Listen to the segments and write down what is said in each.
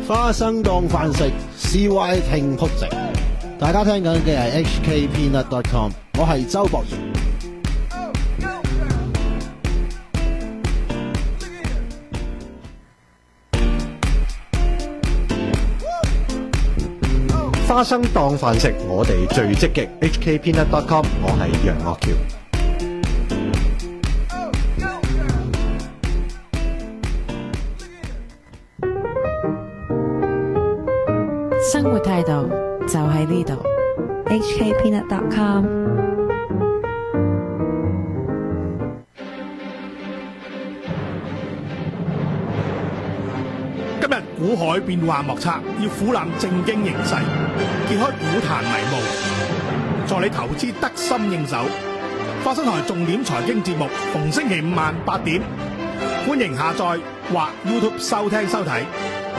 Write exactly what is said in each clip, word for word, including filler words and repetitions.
花生當飯食 ，C Y 聽曲直。大家聽緊嘅係 H K Peanut dot com， 我係周博賢。 花生當飯食，我哋最積極。H K Peanut dot com， 我係楊岳橋。 生活態度就喺呢度。 H K Peanut dot com。 今日股海變幻莫測，要俯瞰正經形勢，揭開股壇迷霧，助你投資得心應手。花生台重點財經節目，逢星期五晚八點，歡迎下載或 YouTube 收聽收睇。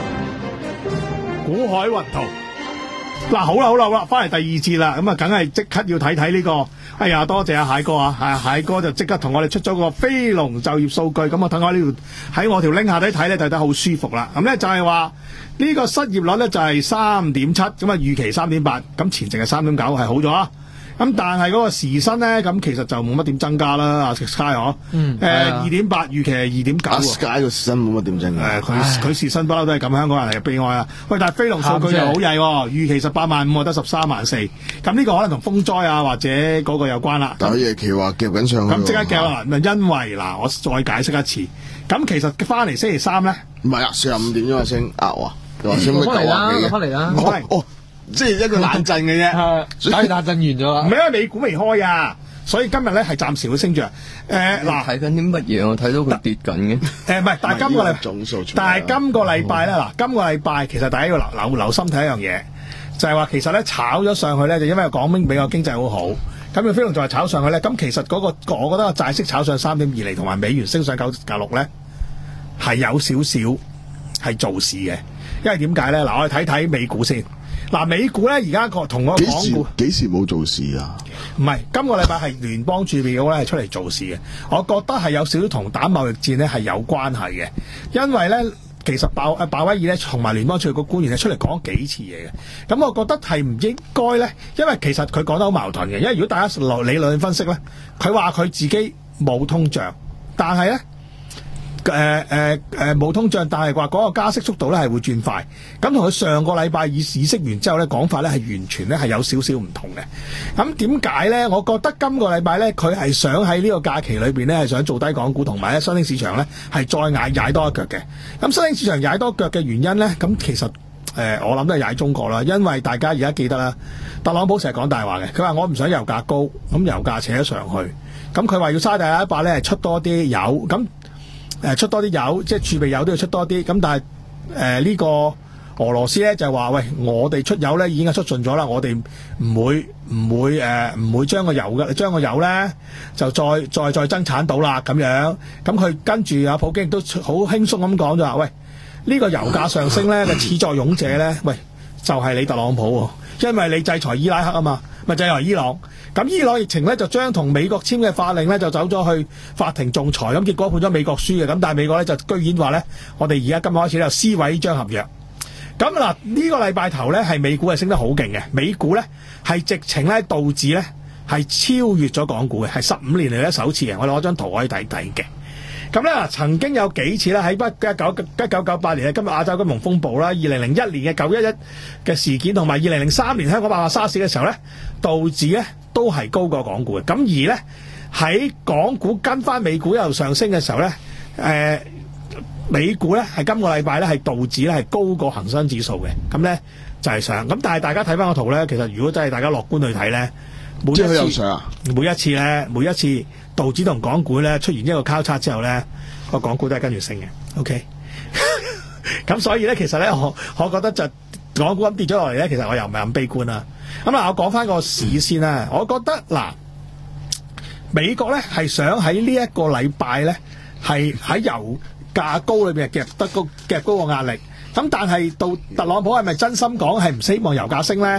股海雲圖，嗱好啦好啦好啦，翻嚟第二節啦，咁啊，梗係即刻要睇睇呢個。哎呀，多謝阿蟹哥啊，係蟹哥就即刻同我哋出咗個非農就業數據，咁我等我呢條喺我條 link 下底睇咧，睇得好舒服啦。咁咧就係話呢個失業率咧就係三點七，咁啊預期三點八，咁前值係三點九，係好咗啊。咁但係嗰個時薪咧，咁其實就冇乜點增加啦。阿 Sky 嗬，誒二點八，預期係二點九。 阿 Sky 個時薪冇乜點增加。 誒佢佢時薪不嬲都係咁，香港人嚟嘅悲哀啊！喂，但係非農數據就好曳喎，預期十八萬五，得十三萬四。咁呢個可能同風災啊或者嗰個有關啦。 但係夜期話夾緊上去。 咁即刻夾啦，咪因為嗱，我再解釋一次。咁其實翻嚟星期三咧， 唔係啊，四十五點鐘升壓喎，話升咩九翻嚟啦， 啊幾？ 翻嚟啦。 哦哦，即係一個冷震嘅啫。 打完冷震完咗啦。 唔係因為美股未開啊，所以今日咧係暫時會升住。誒嗱， 睇緊啲乜嘢？我睇到佢跌緊嘅。 誒唔係，但係今個禮總數， 但係今個禮拜咧嗱，今個禮拜其實大家要留留留心睇一樣嘢，就係話其實咧炒咗上去咧，就因為講明美國經濟好好，咁個非農就係炒上去咧，咁其實嗰個我覺得個債息炒上三點二厘，同埋美元升上九九六咧，係有少少係做事嘅，因為點解咧？嗱，我哋睇睇美股先。嗱，美股咧而家個同個幾港股時幾時冇做事啊？ 唔係，今個禮拜係聯邦儲備局咧係出嚟做事嘅，我覺得係有少少同打貿易戰咧係有關係嘅，因為咧其實鮑誒鮑威爾咧同埋聯邦儲備局官員係出嚟講幾次嘢嘅，咁我覺得係唔應該咧，因為其實佢講得好矛盾嘅，因為如果大家落理論分析咧，佢話佢自己冇通脹，但係咧。誒誒誒冇通脹，但係話嗰個加息速度咧係會轉快，咁同佢上個禮拜以議息完之後咧講法咧係完全咧係有少少唔同嘅。咁點解咧？我覺得今個禮拜咧佢係想喺呢個假期裏邊咧係想做低港股，同埋咧新興市場咧係再踩踩多一腳嘅。咁新興市場踩多腳嘅原因咧，咁其實誒、呃、我諗都係踩中國啦，因為大家而家記得啦，特朗普成日講大話嘅，佢話我唔想油價高，咁油價扯咗上去，咁佢話要沙地阿拉伯咧係出多啲油，咁。誒出多啲油，即係儲備油都要出多啲。咁但係誒呢個俄羅斯咧就話：喂，我哋出油咧已經係出盡咗啦，我哋唔會唔會誒唔會將個油嘅將個油咧就再再再增產到啦咁樣。咁佢跟住阿普京都好輕鬆咁講就話：喂，呢個油價上升咧嘅始作俑者咧，喂就係你特朗普喎，因為你制裁伊拉克啊嘛，咪制裁伊朗。咁伊朗疫情咧就將同美國簽嘅法令咧就走咗去法庭仲裁，咁結果判咗美國輸嘅，咁但係美國咧就居然話咧，我哋而家今日開始咧就撕毀呢張合約。咁嗱呢個禮拜頭咧係美股係升得好勁嘅，美股咧係直情咧道指咧係超越咗港股嘅，係十五年嚟咧首次嘅。我哋攞張圖可以睇睇嘅。咁咧曾經有幾次咧喺不一九一九九八年嘅今日亞洲金融風暴啦，二零零一年嘅九一一嘅事件，同埋二零零三年香港爆發沙士嘅時候咧，道指咧都係高過港股嘅。咁而咧喺港股跟翻美股一路上升嘅時候咧，誒、呃、美股咧係今個禮拜咧係道指咧係高過恒生指數嘅。咁咧就係上。咁但係大家睇翻個圖咧，其實如果真係大家樂觀去睇咧，每一次有上啊，每一次咧，每一次。道指同港股咧出現一個交叉之後咧，個港股都係跟住升嘅。OK，咁所以咧，其實咧，我我覺得就港股咁跌咗落嚟咧，其實我又唔係咁悲觀啦。咁嗱，我講翻個市先啦。我覺得嗱，美國咧係想喺呢一個禮拜咧，係喺油價高裏邊夾得高夾高個壓力。咁但係到特朗普係咪真心講係唔希望油價升咧？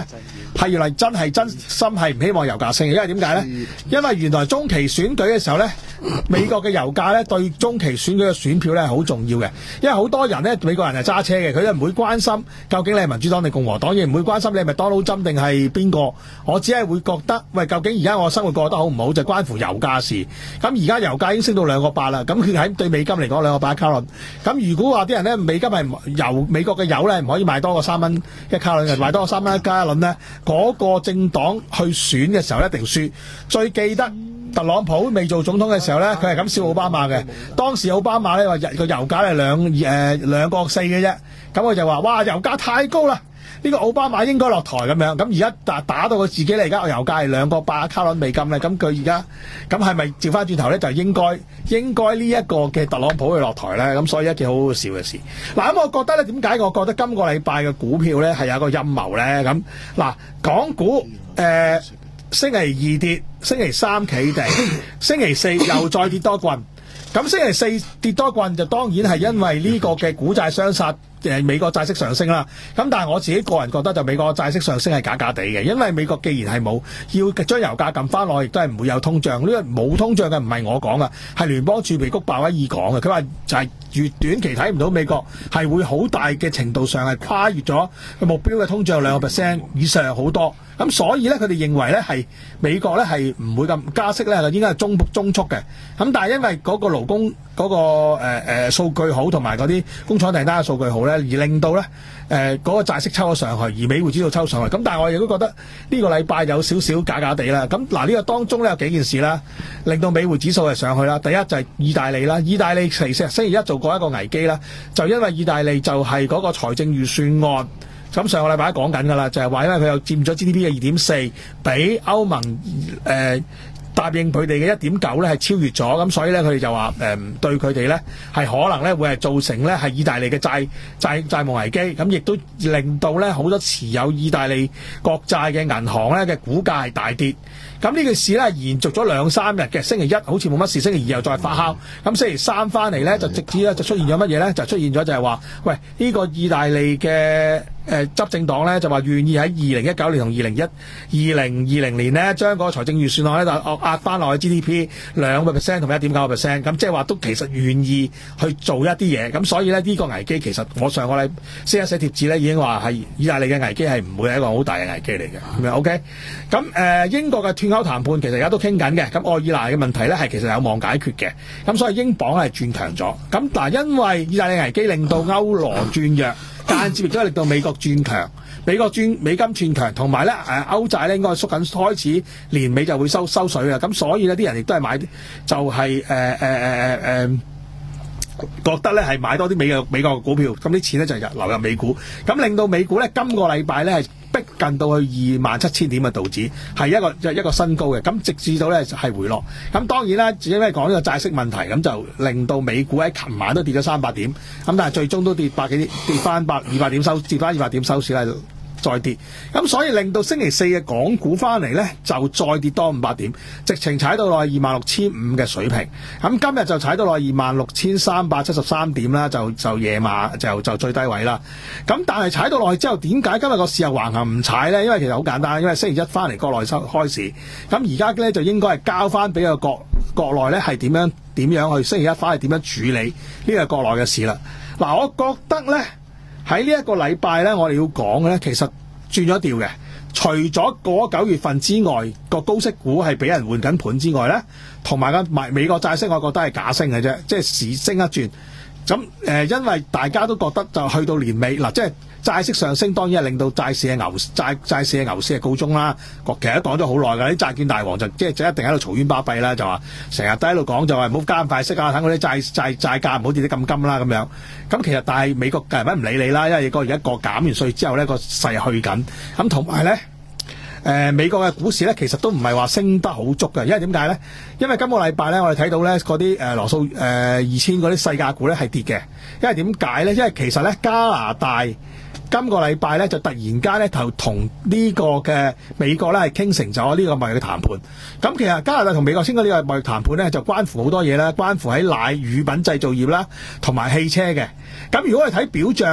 係原來真係真心係唔希望油價升嘅，因為點解咧？因為原來中期選舉嘅時候咧，美國嘅油價咧對中期選舉嘅選票咧係好重要嘅，因為好多人咧美國人係揸車嘅，佢都唔會關心究竟你係民主黨定共和黨，亦唔會關心你係咪 Donald Trump定係邊個，我只係會覺得喂，究竟而家我生活過得好唔好就關乎油價事。咁而家油價已經升到兩個八啦，咁佢喺對美金嚟講兩個八一卡侖。咁如果話啲人咧美金係油美國嘅油咧唔可以賣多過三蚊一卡侖，賣多過三蚊一加侖咧，嗰、那個政黨去選嘅時候一定輸。最記得特朗普未做總統嘅時候咧，佢係咁笑奧巴馬嘅。當時奧巴馬咧話日個油價係兩誒兩個四嘅啫，咁佢就話哇油價太高啦，呢、這個奧巴馬應該落台咁樣。咁而家打打到佢自己咧，而家油價係兩個八卡侖美金咧，咁佢而家咁係咪調翻轉頭咧就應該應該呢一個嘅特朗普去落台咧？咁所以一件好好笑嘅事。嗱，咁我覺得咧點解我覺得今個禮拜嘅股票咧係有一個陰謀咧？咁嗱，港股誒。呃星期二跌，星期三企地，星期四又再跌多棍。咁星期四跌多棍就當然係因為呢個嘅股債雙殺，誒美國債息上升啦。咁但係我自己個人覺得就美國債息上升係假假地嘅，因為美國既然係冇要將油價撳翻落，亦都係唔會有通脹。呢個冇通脹嘅唔係我講噶，係聯邦儲備局鮑威爾講嘅。佢話就係越短期睇唔到美國係會好大嘅程度上係跨越咗目標嘅通脹兩個 percent 以上好多。咁所以咧，佢哋認為咧係美國咧係唔會咁加息咧，應該係中中速嘅。咁但係因為嗰個勞工嗰、嗰個誒誒數據好，同埋嗰啲工廠訂單嘅數據好咧，而令到咧誒嗰個債息抽咗上去，而美匯指數抽上去。咁但係我亦都覺得呢個禮拜有少少假假地啦。咁嗱呢個當中咧有幾件事啦，令到美匯指數係上去啦。第一就係意大利啦，意大利其實星期一做過一個危機啦，就因為意大利就係嗰個財政預算案。咁上個禮拜講緊㗎啦，就係話因為佢又佔咗 G D P 嘅二點四，比歐盟誒、呃、答應佢哋嘅一點九咧係超越咗，咁所以咧佢哋就話誒、呃、對佢哋咧係可能咧會係造成咧係意大利嘅債債債務危機，咁亦都令到咧好多持有意大利國債嘅銀行咧嘅股價係大跌。咁呢件事咧延續咗兩三日嘅，星期一好似冇乜事，星期二又再發酵，咁星期三翻嚟咧就直至咧就出現咗乜嘢咧？就出現咗就係話，喂呢、這個意大利嘅誒、呃、執政黨咧就話願意喺二零一九年同二零一二零二零年咧將個財政預算案咧就壓翻落去 G D P 兩個 percent 同埋一點九個 percent， 咁即係話都其實願意去做一啲嘢，咁所以咧呢、這個危機其實我上個禮先一寫貼紙咧已經話係意大利嘅危機係唔會係一個好大嘅危機嚟嘅，咁樣 OK？咁誒、呃、英國嘅脫歐談判其實而家都傾緊嘅，咁愛爾蘭嘅問題咧係其實有望解決嘅，咁所以英鎊係轉強咗。咁嗱，因為意大利危機令到歐羅轉弱，間接亦都係令到美國轉強，美國轉美金轉強，同埋咧誒歐債咧應該縮緊，開始年尾就會收收水啦。咁所以呢啲人亦都係買，就係誒誒誒誒誒覺得咧係買多啲美嘅美國嘅股票，咁啲錢咧就入流入美股，咁令到美股咧今個禮拜咧係逼近到去二萬七千點嘅道指係一個一個新高嘅，咁直至到咧係回落。咁當然啦，只因為講呢個債息問題，咁就令到美股喺琴晚都跌咗三百點，咁但係最終都跌百幾跌翻百二百點收跌翻二百點收市啦。再跌，咁所以令到星期四嘅港股翻嚟呢，就再跌多五百點，直情踩到落去二萬六千五嘅水平。咁今日就踩到落去二萬六千三百七十三點啦，就就夜晚就就最低位啦。咁但係踩到落去之後，點解今日個市又橫行唔踩呢？因為其實好簡單，因為星期一翻嚟國內收開市，咁而家呢，就應該係交翻俾個國國內呢係點樣點樣去星期一翻嚟點樣處理呢個國內嘅事啦。嗱，我覺得呢。喺呢一個禮拜咧，我哋要講嘅咧，其實轉咗調嘅。除咗嗰九月份之外，個高息股係俾人換緊盤之外咧，同埋個美美國債息，我覺得係假升嘅啫，即係市升一轉。咁誒、呃，因為大家都覺得就去到年尾嗱，即係債息上升，當然係令到債市嘅牛債債市嘅牛市係告終啦。其實都講咗好耐㗎，啲債券大王就即係就一定喺度嘈冤巴閉啦，就話成日都喺度講就話唔好加咁快息啊，等嗰啲債債債價唔好跌得咁金啦咁樣。咁其實但係美國梗係唔理你啦，因為個而家個減完稅之後咧，個勢去緊。咁同埋咧。誒、呃、美國嘅股市咧，其實都唔係話升得好足嘅，因為點解咧？因為今個禮拜咧，我哋睇到咧嗰啲誒羅素誒二千嗰啲細價股咧係跌嘅，因為點解咧？因為其實咧加拿大今個禮拜咧就突然間咧就同呢個嘅美國咧係傾成咗呢個貿易嘅談判。咁其實加拿大同美國傾嘅呢個貿易談判咧，就關乎好多嘢啦，關乎喺奶乳品製造業啦，同埋汽車嘅。咁如果我哋睇表象咧，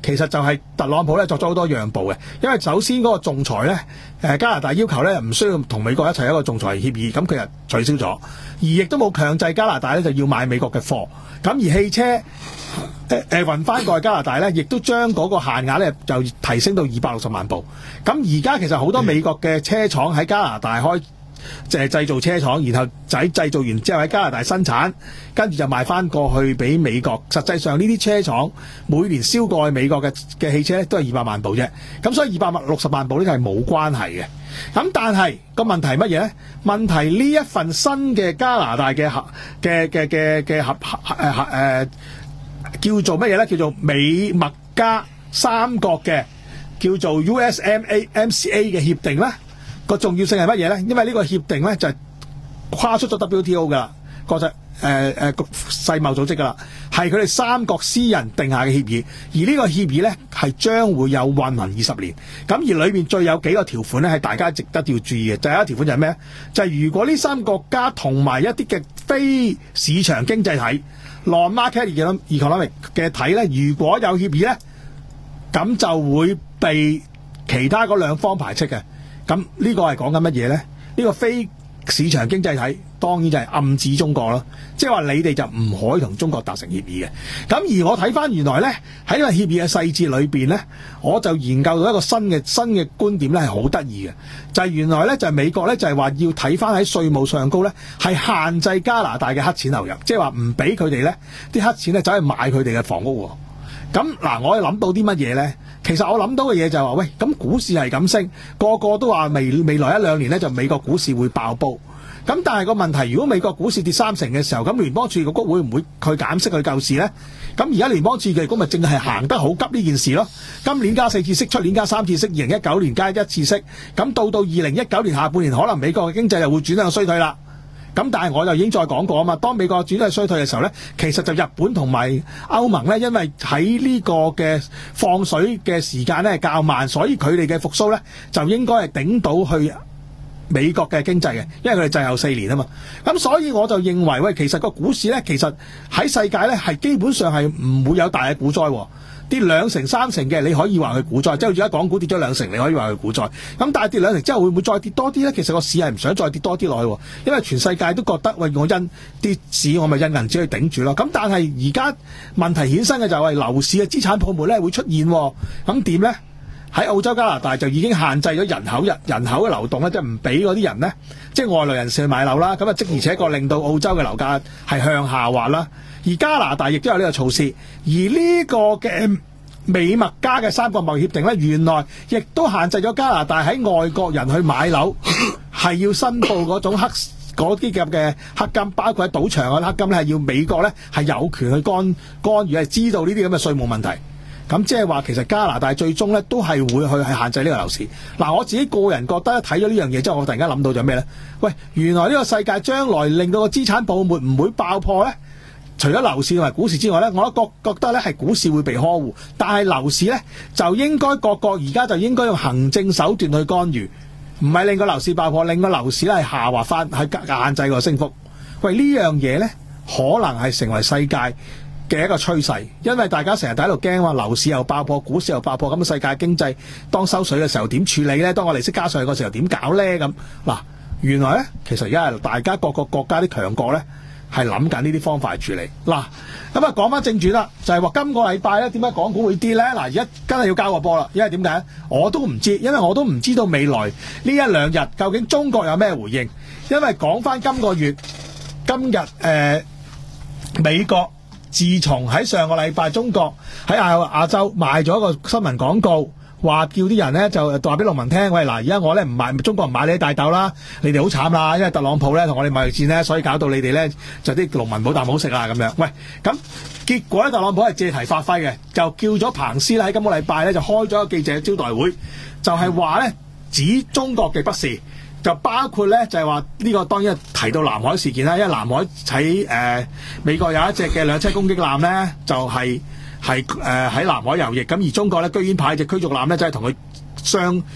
其實就係特朗普咧作咗好多讓步嘅，因為首先嗰個仲裁咧，誒加拿大要求咧唔需要同美國一齊一個仲裁協議，咁佢就取消咗，而亦都冇強制加拿大咧就要買美國嘅貨，咁而汽車誒誒運翻過去加拿大咧，亦都將嗰個限額咧就提升到二百六十萬部，咁而家其實好多美國嘅車廠喺加拿大開。就係製造車廠，然後喺製造完之後喺加拿大生產，跟住就賣翻過去俾美國。實際上呢啲車廠每年銷過去美國嘅嘅汽車咧都係二百萬部啫。咁所以二百六十萬部呢個係冇關係嘅。咁但係個問題係乜嘢咧？問題呢一份新嘅加拿大嘅合嘅嘅嘅嘅合合誒合誒叫做乜嘢咧？叫做美墨加三國嘅叫做 U S M A M C A 嘅協定咧。個重要性係乜嘢咧？因為呢個協定咧就係跨出咗 W T O 噶啦，國際誒誒世貿組織噶啦，係佢哋三國私人定下嘅協議，而呢個協議咧係將會有運行二十年。咁而裏邊最有幾個條款咧係大家值得要注意嘅，就係一條款就係咩？就係如果呢三個國家同埋一啲嘅非市場經濟體 non-market economic 嘅體咧，如果有協議咧，咁就會被其他嗰兩方排斥嘅。咁呢個係講緊乜嘢呢？呢個非市場經濟體當然就係暗指中國咯，即係話你哋就唔可以同中國達成協議嘅。咁而我睇翻原來呢，喺呢個協議嘅細節裏邊呢，我就研究到一個新嘅新嘅觀點呢係好得意嘅，就係原來呢，就係美國呢，就係話要睇翻喺稅務上高呢，係限制加拿大嘅黑錢流入，即係話唔俾佢哋呢啲黑錢呢走去買佢哋嘅房屋。咁嗱，我諗到啲乜嘢呢？其實我諗到嘅嘢就係話，喂，咁股市係咁升，個個都話未未來一兩年呢，就美國股市會爆煲。咁但係個問題，如果美國股市跌三成嘅時候，咁聯邦儲備局會唔會佢減息去救市呢？咁而家聯邦儲備局咪淨係行得好急呢件事咯？今年加四次息，出年加三次息，二零一九年加一次息，咁到到二零一九年下半年，可能美國嘅經濟就會轉向衰退啦。咁但係我就已經再講過啊嘛，當美國轉向衰退嘅時候呢，其實就日本同埋歐盟呢，因為喺呢個嘅放水嘅時間呢係較慢，所以佢哋嘅復甦呢就應該係頂到去美國嘅經濟嘅，因為佢哋滯後四年啊嘛。咁所以我就認為，喂，其實個股市呢，其實喺世界呢係基本上係唔會有大嘅股災喎。跌兩成三成嘅，你可以話佢股災，即係而家港股跌咗兩成，你可以話佢股災。咁但係跌兩成之後會唔會再跌多啲呢？其實個市係唔想再跌多啲落去，因為全世界都覺得，喂，我因跌市我咪印銀紙去頂住咯。咁但係而家問題衍生嘅就係樓市嘅資產泡沫咧會出現，咁點呢？喺澳洲加拿大就已經限制咗人口人人口嘅流動咧，即係唔俾嗰啲人呢，即係外來人士去買樓啦。咁啊，即而且確令到澳洲嘅樓價係向下滑啦。而加拿大亦都有呢個措施，而呢個嘅美墨加嘅三國貿易協定呢，原來亦都限制咗加拿大喺外國人去買樓係要申報嗰種黑嗰啲咁嘅黑金，包括喺賭場嘅黑金呢，係要美國呢係有權去干干預，係知道呢啲咁嘅稅務問題。咁即係話其實加拿大最終呢都係會去係限制呢個樓市。嗱，我自己個人覺得睇咗呢樣嘢之後，我突然間諗到咗咩呢？喂，原來呢個世界將來令到個資產泡沫唔會爆破呢？除咗樓市同埋股市之外呢，我都覺覺得呢係股市會被呵護，但係樓市呢，就應該各國而家就應該用行政手段去干預，唔係令個樓市爆破，令個樓市呢係下滑翻，係限制個升幅。喂，呢樣嘢呢，可能係成為世界嘅一個趨勢，因為大家成日喺度驚話樓市又爆破，股市又爆破，咁世界經濟當收水嘅時候點處理呢？當我利息加上去嘅時候點搞呢？咁嗱，原來呢，其實而家係大家各個國家啲強國呢，係諗緊呢啲方法去處理。嗱，咁啊講翻正傳啦，就係話今個禮拜咧點解港股會跌咧？嗱，而家真係要交個波啦，因為點解？我都唔知，因為我都唔知道未來呢一兩日究竟中國有咩回應。因為講翻今個月今日誒、呃、美國自從喺上個禮拜中國喺亞亞洲賣咗一個新聞廣告，話叫啲人咧就話俾農民聽，喂，嗱，而家我咧唔買中國唔買你啲大豆啦，你哋好慘啦，因為特朗普咧同我哋貿易戰咧，所以搞到你哋咧就啲農民冇啖好食啦咁樣。喂，咁結果咧特朗普係借題發揮嘅，就叫咗彭斯咧喺今個禮拜咧就開咗個記者招待會，就係話咧指中國嘅不是，就包括咧就係話呢個當然提到南海事件啦，因為南海喺誒、呃、美國有一隻嘅兩棲攻擊艦咧就係、是。係誒喺南海遊弋，咁而中國咧居然派隻驅逐艦咧，就係同佢相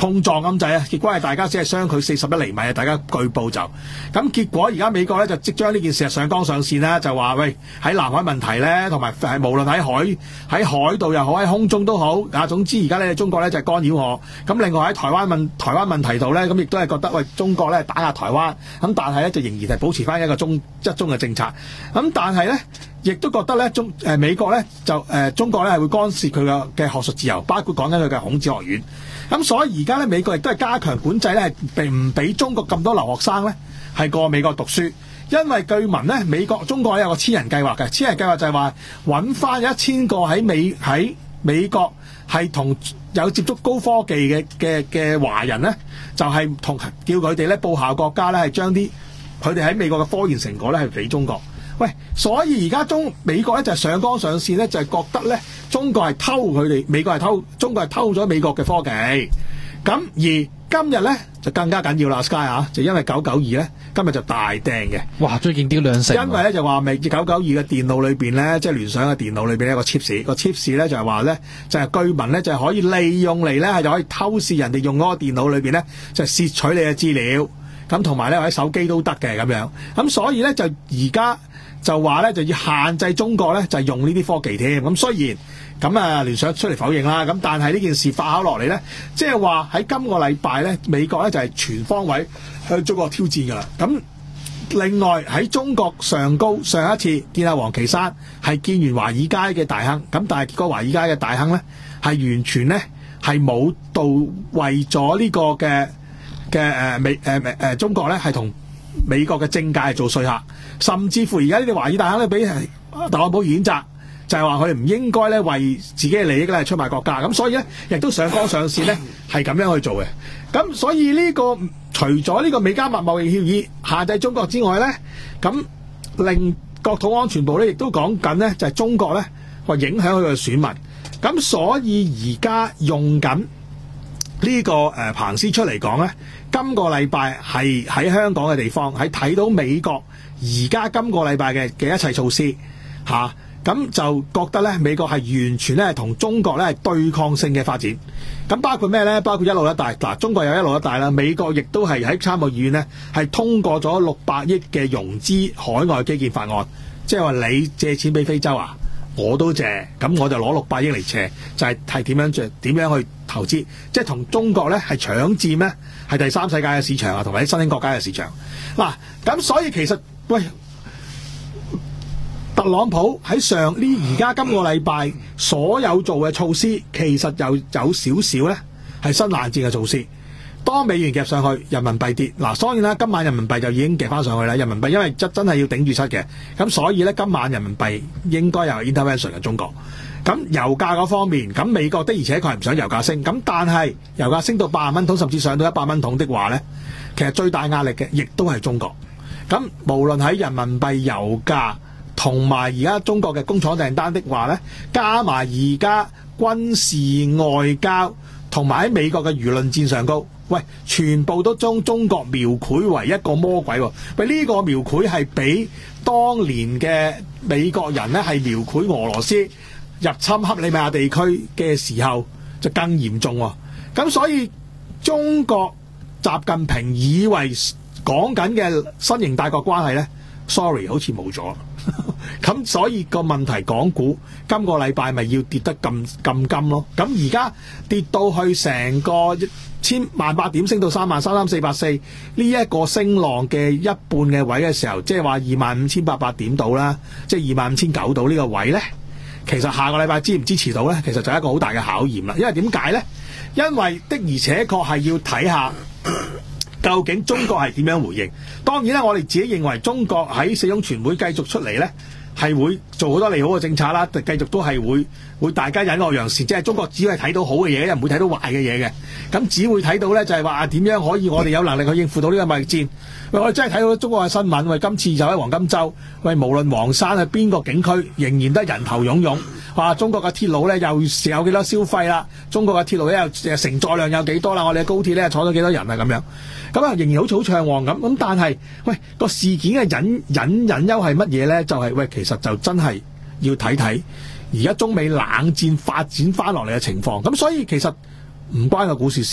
碰撞咁滯啊！結果係大家只係相距四十一厘米啊！大家據報就咁結果，而家美國咧就即將呢件事上綱上線啦，就話喂喺南海問題咧，同埋係無論喺海喺海度又好，喺空中都好啊。總之而家咧中國咧就係干擾我。咁另外喺台灣問台灣問題度咧，咁亦都係覺得喂中國咧打壓台灣，咁但係咧就仍然係保持翻一個中一中嘅政策。咁但係咧亦都覺得咧中誒、呃、美國咧就誒、呃、中國咧係會干涉佢嘅嘅學術自由，包括講緊佢嘅孔子學院。咁所以而家咧美國亦都係加強管制咧，係並唔俾中國咁多留學生咧係過美國讀書，因為據聞咧美國中國有個千人計劃嘅，千人計劃就係話揾翻一千個喺美喺美國係同有接觸高科技嘅嘅嘅華人咧，就係、是、同叫佢哋咧報效國家咧，係將啲佢哋喺美國嘅科研成果咧係俾中國。喂，所以而家中美國咧就係上綱上線咧，就係、是、覺得咧中國係偷佢哋，美國係偷中國係偷咗美國嘅科技。咁而今日咧就更加緊要啦 ，Sky 啊，就因為九九二咧今日就大掟嘅。 哇！最勁啲兩成。 因為咧就話未九九二嘅電腦裏邊咧，即係聯想嘅電腦裏邊有個 chips， 個 chips 咧就係話咧就係、是、據聞咧就係、是、可以利用嚟咧係就可以偷視人哋用嗰個電腦裏邊咧就竊取你嘅資料。咁同埋咧喺手機都得嘅咁樣。咁所以咧就而家。就話咧就要限制中國咧就係、是、用呢啲科技添，咁雖然咁啊聯想出嚟否認啦，咁但係呢件事發酵落嚟咧，即係話喺今個禮拜咧美國咧就係、是、全方位向中國挑戰㗎啦。咁另外喺中國上高上一次見阿王岐山係見完華爾街嘅大亨，咁但係結果華爾街嘅大亨咧係完全咧係冇到為咗呢個嘅嘅誒美誒誒、呃、中國咧係同美國嘅政界做說客，甚至乎而家呢啲華爾大亨咧俾特朗普譴責，就係話佢唔應該咧為自己嘅利益咧出賣國家，咁所以咧亦都上綱上線咧係咁樣去做嘅。咁所以呢、呢個除咗呢個美加墨貿易協議限制中國之外咧，咁令國土安全部咧亦都講緊咧就係、是、中國咧話影響佢嘅選民，咁所以而家用緊呢、呢個誒、呃、彭斯出嚟講咧。今個禮拜係喺香港嘅地方，係睇到美國而家今個禮拜嘅嘅一切措施嚇，咁、啊、就覺得咧美國係完全咧同中國咧係對抗性嘅發展。咁包括咩咧？包括一路一帶嗱，中國有一路一帶啦，美國亦都係喺參議院咧係通過咗六百億嘅融資海外基建法案，即係話你借錢俾非洲啊，我都借，咁我就攞六百億嚟借，就係係點樣借點樣去投資，即係同中國咧係搶佔咧。係第三世界嘅市場啊，同埋啲新興國家嘅市場。嗱，咁所以其實喂，特朗普喺上呢而家今個禮拜所有做嘅措施，其實有有少少咧係新冷戰嘅措施。當美元夾上去，人民幣跌。嗱，當然啦，今晚人民幣就已經夾翻上去啦。人民幣因為真真係要頂住七嘅，咁所以咧今晚人民幣應該有 intervention 嘅中國。咁油價嗰方面，咁美國的而且確係唔想油價升，咁但係油價升到八十蚊桶，甚至上到一百蚊桶的話呢，其實最大壓力嘅亦都係中國。咁無論喺人民幣、油價同埋而家中國嘅工廠訂單的話呢，加埋而家軍事外交同埋喺美國嘅輿論戰上高，喂，全部都將中國描繪為一個魔鬼喎。喂，呢、這個描繪係比當年嘅美國人呢係描繪俄羅斯入侵克里米亞地區嘅時候就更嚴重喎。咁所以中國習近平以為講緊嘅新型大國關係呢 sorry 好似冇咗。咁所以個問題，港股今個禮拜咪要跌得咁咁金咯。咁而家跌到去成個一千萬八點升到三萬三三四百四呢一個升浪嘅一半嘅位嘅時候，即係話二萬五千八百點到啦，即係二萬五千九到呢個位呢。其實下個禮拜支唔支持到呢？其實就係一個好大嘅考驗啦。因為點解呢？因為的而且確係要睇下究竟中國係點樣回應。當然啦，我哋自己認為中國喺四中全會繼續出嚟呢，係會做好多利好嘅政策啦，繼續都係會會大家隱惡揚善，即係中國只係睇到好嘅嘢，又唔會睇到壞嘅嘢嘅。咁只會睇到呢，就係話點樣可以我哋有能力去應付到呢個貿易戰。喂，我哋真係睇到中國嘅新聞，喂，今次就喺黃金週，喂，無論黃山係邊個景區，仍然得人頭湧湧。話中國嘅鐵路咧又有幾多消費啦？中國嘅鐵路咧又承載量有幾多啦？我哋嘅高鐵咧坐咗幾多人啊？咁樣咁啊，仍然好似好暢旺咁。咁但係喂個事件嘅隱隱隱憂係乜嘢咧？就係、是、喂，其實就真係要睇睇而家中美冷戰發展翻落嚟嘅情況。咁所以其實唔關個股市事喎，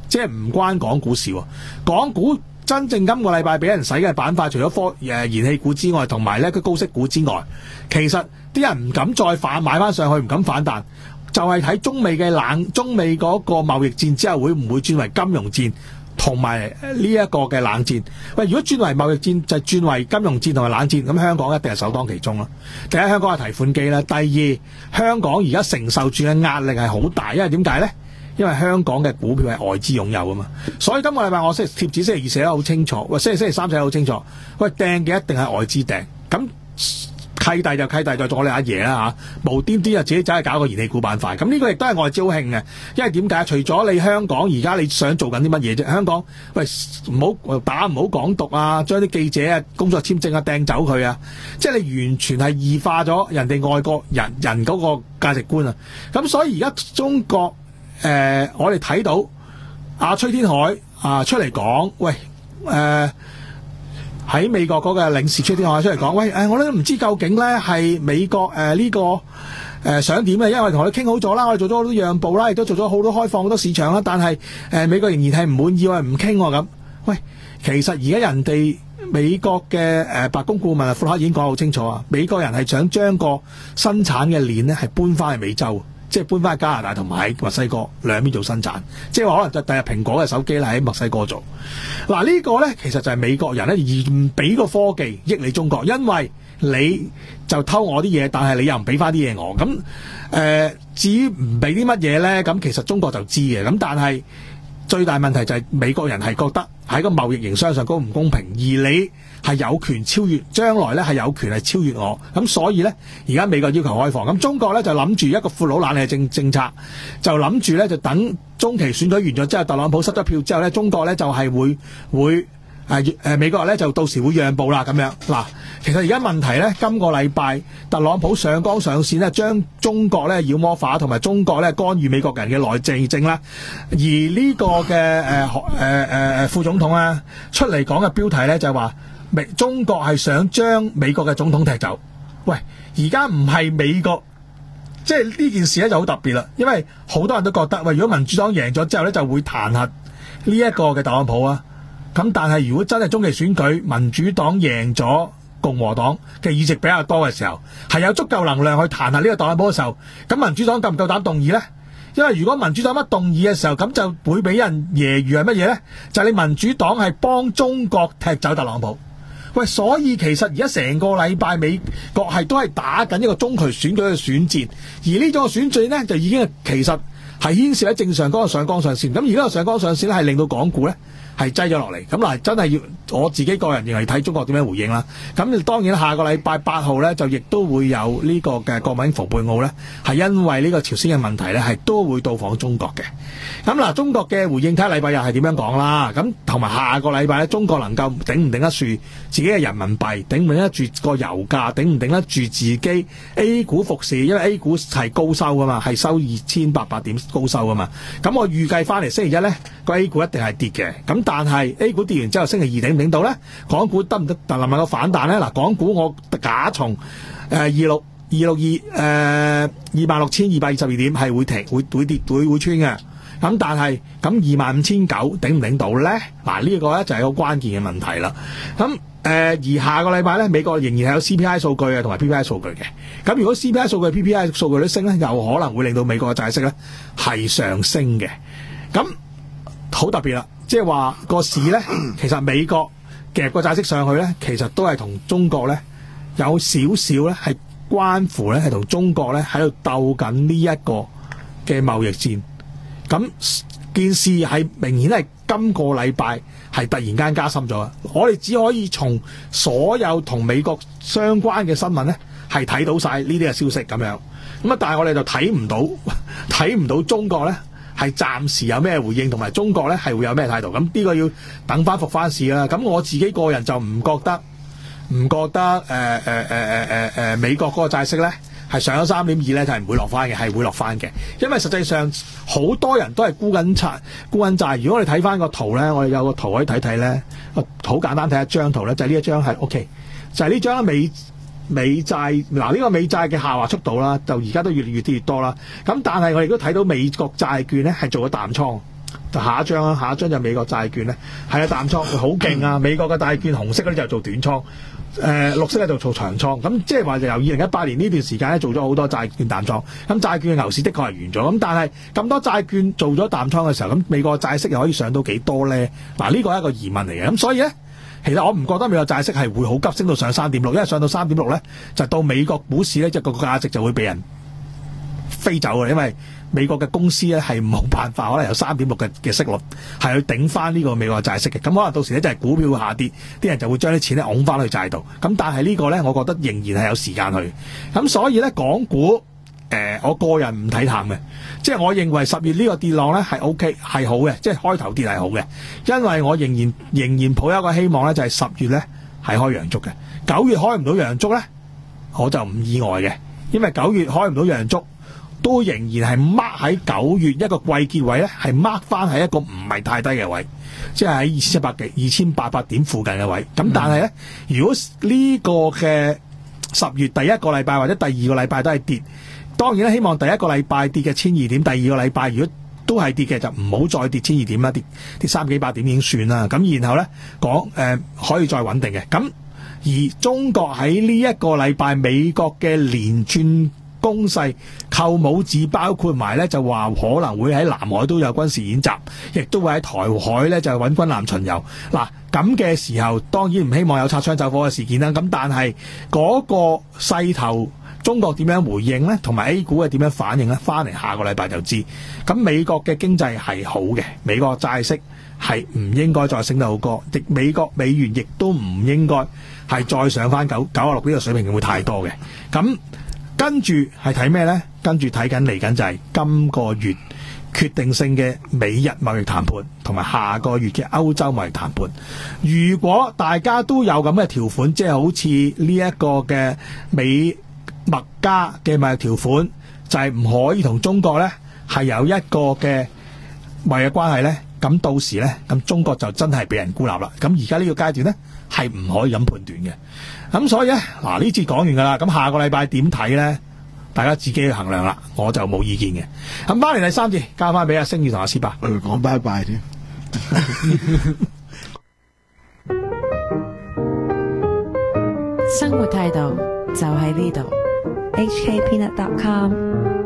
即係唔關港股事喎。港股真正今個禮拜俾人洗嘅板塊，除咗科誒燃氣股之外，同埋咧佢高息股之外，其實啲人唔敢再反買翻上去，唔敢反彈，就係、是、睇中美嘅冷中美嗰個貿易戰之後會唔會轉為金融戰，同埋呢一個嘅冷戰。喂，如果轉為貿易戰，就轉為金融戰同埋冷戰，咁香港一定係首當其衝啦。第一，香港係提款機啦；第二，香港而家承受住嘅壓力係好大，因為點解呢？因為香港嘅股票係外資擁有啊嘛，所以今個禮拜我星貼紙星期二寫得好清楚，喂，星期星期三寫得好清楚，喂，掟嘅一定係外資掟，咁契弟就契弟就做我哋阿爺啦嚇，無端端就自己走去搞個燃氣股板塊，咁呢個亦都係外資好興嘅，因為點解？除咗你香港而家你想做緊啲乜嘢啫？香港喂唔好打唔好港獨啊，將啲記者啊工作簽證啊掟走佢啊，即係你完全係異化咗人哋外國人人嗰個價值觀啊，咁所以而家中國。誒、呃，我哋睇到阿、啊、崔天凱啊出嚟講，喂，誒、呃、喺美國嗰個領事崔天凱出嚟講，喂，誒、呃、我都唔知究竟咧係美國誒呢、呃這個誒、呃、想點嘅，因為我哋同佢傾好咗啦，我哋做咗好多讓步啦，亦都做咗好多開放好多市場啦，但係誒、呃、美國仍然係唔滿意，話唔傾咁。喂，其實而家人哋美國嘅誒、呃、白宮顧問啊，庫克已經講得好清楚啊，美國人係想將個生產嘅鏈咧係搬翻去美洲。即係搬翻去加拿大同埋喺墨西哥兩邊做生產，即係話可能就第日蘋果嘅手機咧喺墨西哥做。嗱、這個、呢個咧其實就係美國人咧而唔俾個科技益你中國，因為你就偷我啲嘢，但係你又唔俾翻啲嘢我。咁誒、呃、至於唔俾啲乜嘢咧，咁其實中國就知嘅。咁但係最大問題就係美國人係覺得喺個貿易營商上高唔公平，而你係有權超越，將來咧係有權係超越我，咁所以咧而家美國要求開放，咁中國咧就諗住一個闊佬懶嘅政政策，就諗住咧就等中期選舉完咗之後，特朗普失咗票之後咧，中國咧就係會會誒誒美國咧就到時會讓步啦咁樣。嗱，其實而家問題咧，今個禮拜特朗普上綱上線咧，將中國咧妖魔化，同埋中國咧干預美國人嘅內政政啦。而呢個嘅誒誒誒誒副總統啊出嚟講嘅標題咧就係話，美中國係想將美國嘅總統踢走。喂，而家唔係美國，即係呢件事咧就好特別啦，因為好多人都覺得，喂，如果民主黨贏咗之後咧，就會彈劾呢一個嘅特朗普啊。咁但係如果真係中期選舉民主黨贏咗共和黨嘅議席比較多嘅時候，係有足夠能量去彈劾呢個特朗普嘅時候，咁民主黨夠唔夠膽動議呢？因為如果民主黨乜動議嘅時候，咁就會俾人揶揄係乜嘢呢？就係、是、你民主黨係幫中國踢走特朗普。喂，所以其實而家成個禮拜美國係都係打緊一個中期選舉嘅選戰，而呢種選戰呢，就已經係其實係牽涉喺正常嗰個上綱上線。咁而家個上綱上線咧係令到港股呢係擠咗落嚟。咁嗱，真係要我自己個人認為睇中國點樣回應啦。咁當然下個禮拜八號呢，就亦都會有呢個嘅國務卿蓬佩奧呢，係因為呢個朝鮮嘅問題呢，係都會到訪中國嘅。咁嗱，中國嘅回應睇下禮拜日係點樣講啦。咁同埋下個禮拜咧，中國能夠頂唔頂得住自己嘅人民幣，頂唔頂得住個油價，頂唔頂得住自己 A 股復市，因為 A 股係高收噶嘛，係收二千八百點高收噶嘛。咁我預計翻嚟星期一呢，個 A 股一定係跌嘅。咁但係 A 股跌完之後，星期二頂唔頂到呢？港股得唔得能唔能夠反彈呢？嗱，港股我假從誒二六二六二誒二萬六千二百二十二點係會停會會跌會會穿嘅。咁但係咁二萬五千九頂唔頂到咧？嗱，呢個咧就係個關鍵嘅問題啦。咁誒、呃、而下個禮拜咧，美國仍然係有 C P I 數據啊同埋 P P I 數據嘅。咁如果 C P I 數據 P P I 數據都升咧，有可能會令到美國嘅債息咧係上升嘅。咁好特別啦，即係話個市咧，其實美國夾個債息上去咧，其實都係同中國咧有少少咧係關乎咧係同中國咧喺度鬥緊呢一個嘅貿易戰。咁件事係明顯係今個禮拜係突然間加深咗。我哋只可以從所有同美國相關嘅新聞咧，係睇到晒呢啲嘅消息咁樣。咁啊，但係我哋就睇唔到睇唔到中國咧係暫時有咩回應，同埋中國咧係會有咩態度。咁呢個要等翻復翻市啦。咁我自己個人就唔覺得唔覺得誒誒誒誒誒誒美國嗰個債息咧係上咗三點二咧，就係唔會落翻嘅，係會落翻嘅。因為實際上好多人都係沽緊債，沽緊債。如果我哋睇翻個圖咧，我哋有個圖可以睇睇咧，好簡單睇一張圖咧，就係呢一張係 OK，就係呢張美美債嗱呢個美債嘅下滑速度啦，就而家都越嚟越跌越多啦。咁但係我哋都睇到美國債券咧係做咗淡倉， 就下一張啦，下一張就美國債券咧，係啊淡倉好勁啊！美國嘅債券紅色嗰啲就做短倉。誒、呃、綠色咧就做長倉，咁即係話就由二零一八年呢段時間咧做咗好多債券淡倉，咁債券嘅牛市的確係完咗，咁但係咁多債券做咗淡倉嘅時候，咁美國債息又可以上到幾多咧？嗱，呢個係一個疑問嚟嘅，咁所以咧，其實我唔覺得美國債息係會好急升到上三點六，因為上到三點六咧，就到美國股市咧，即係個價值就會被人飛走嘅，因為美國嘅公司咧係冇辦法，可能有三點六嘅嘅息率係去頂翻呢個美國債息嘅，咁可能到時咧就係股票下跌，啲人就會將啲錢咧拱翻去債度，咁但係呢個咧，我覺得仍然係有時間去，咁所以咧港股誒、呃，我個人唔睇淡嘅，即係我認為十月呢個跌浪咧係 O K 係好嘅，即係開頭跌係好嘅，因為我仍然仍然抱有一個希望咧，就係十月咧係開陽燭嘅，九月開唔到陽燭咧，我就唔意外嘅，因為九月開唔到陽燭。都仍然係 mark 喺九月一個季結位咧，係 mark 翻喺一個唔係太低嘅位，即係喺二千七百幾、二千八百點附近嘅位。咁但係咧，如果呢個嘅十月第一個禮拜或者第二個禮拜都係跌，當然咧希望第一個禮拜跌嘅千二點，第二個禮拜如果都係跌嘅，就唔好再跌千二點啦，跌跌三幾百點已經算啦。咁然後咧講誒可以再穩定嘅。咁而中國喺呢一個禮拜美國嘅連串攻勢扣帽子，包括埋咧就話可能會喺南海都有軍事演習，亦都會喺台海咧就揾軍艦巡遊。嗱，咁嘅時候當然唔希望有擦槍走火嘅事件啦。咁但係嗰個勢頭，中國點樣回應咧，同埋 A 股係點樣反應咧？翻嚟下個禮拜就知。咁美國嘅經濟係好嘅，美國債息係唔應該再升得好高，亦美國美元亦都唔應該係再上翻九九啊六呢個水平，會太多嘅。咁跟住係睇咩呢？跟住睇緊嚟緊就係今個月決定性嘅美日貿易談判，同埋下個月嘅歐洲貿易談判。如果大家都有咁嘅條款，即係好似呢一個嘅美墨加嘅貿易條款，就係、是、唔可以同中國呢係有一個嘅貿易關係呢。咁到時呢，咁中國就真係俾人孤立啦。咁而家呢個階段呢，係唔可以咁判斷嘅。咁所以咧，嗱呢節講完噶啦。咁下個禮拜點睇咧？大家自己去衡量啦。我就冇意見嘅。咁翻嚟第三節，交翻俾阿星宇同阿斯伯。 我哋講拜拜添。 生活態度就喺呢度。 H K Peanut dot com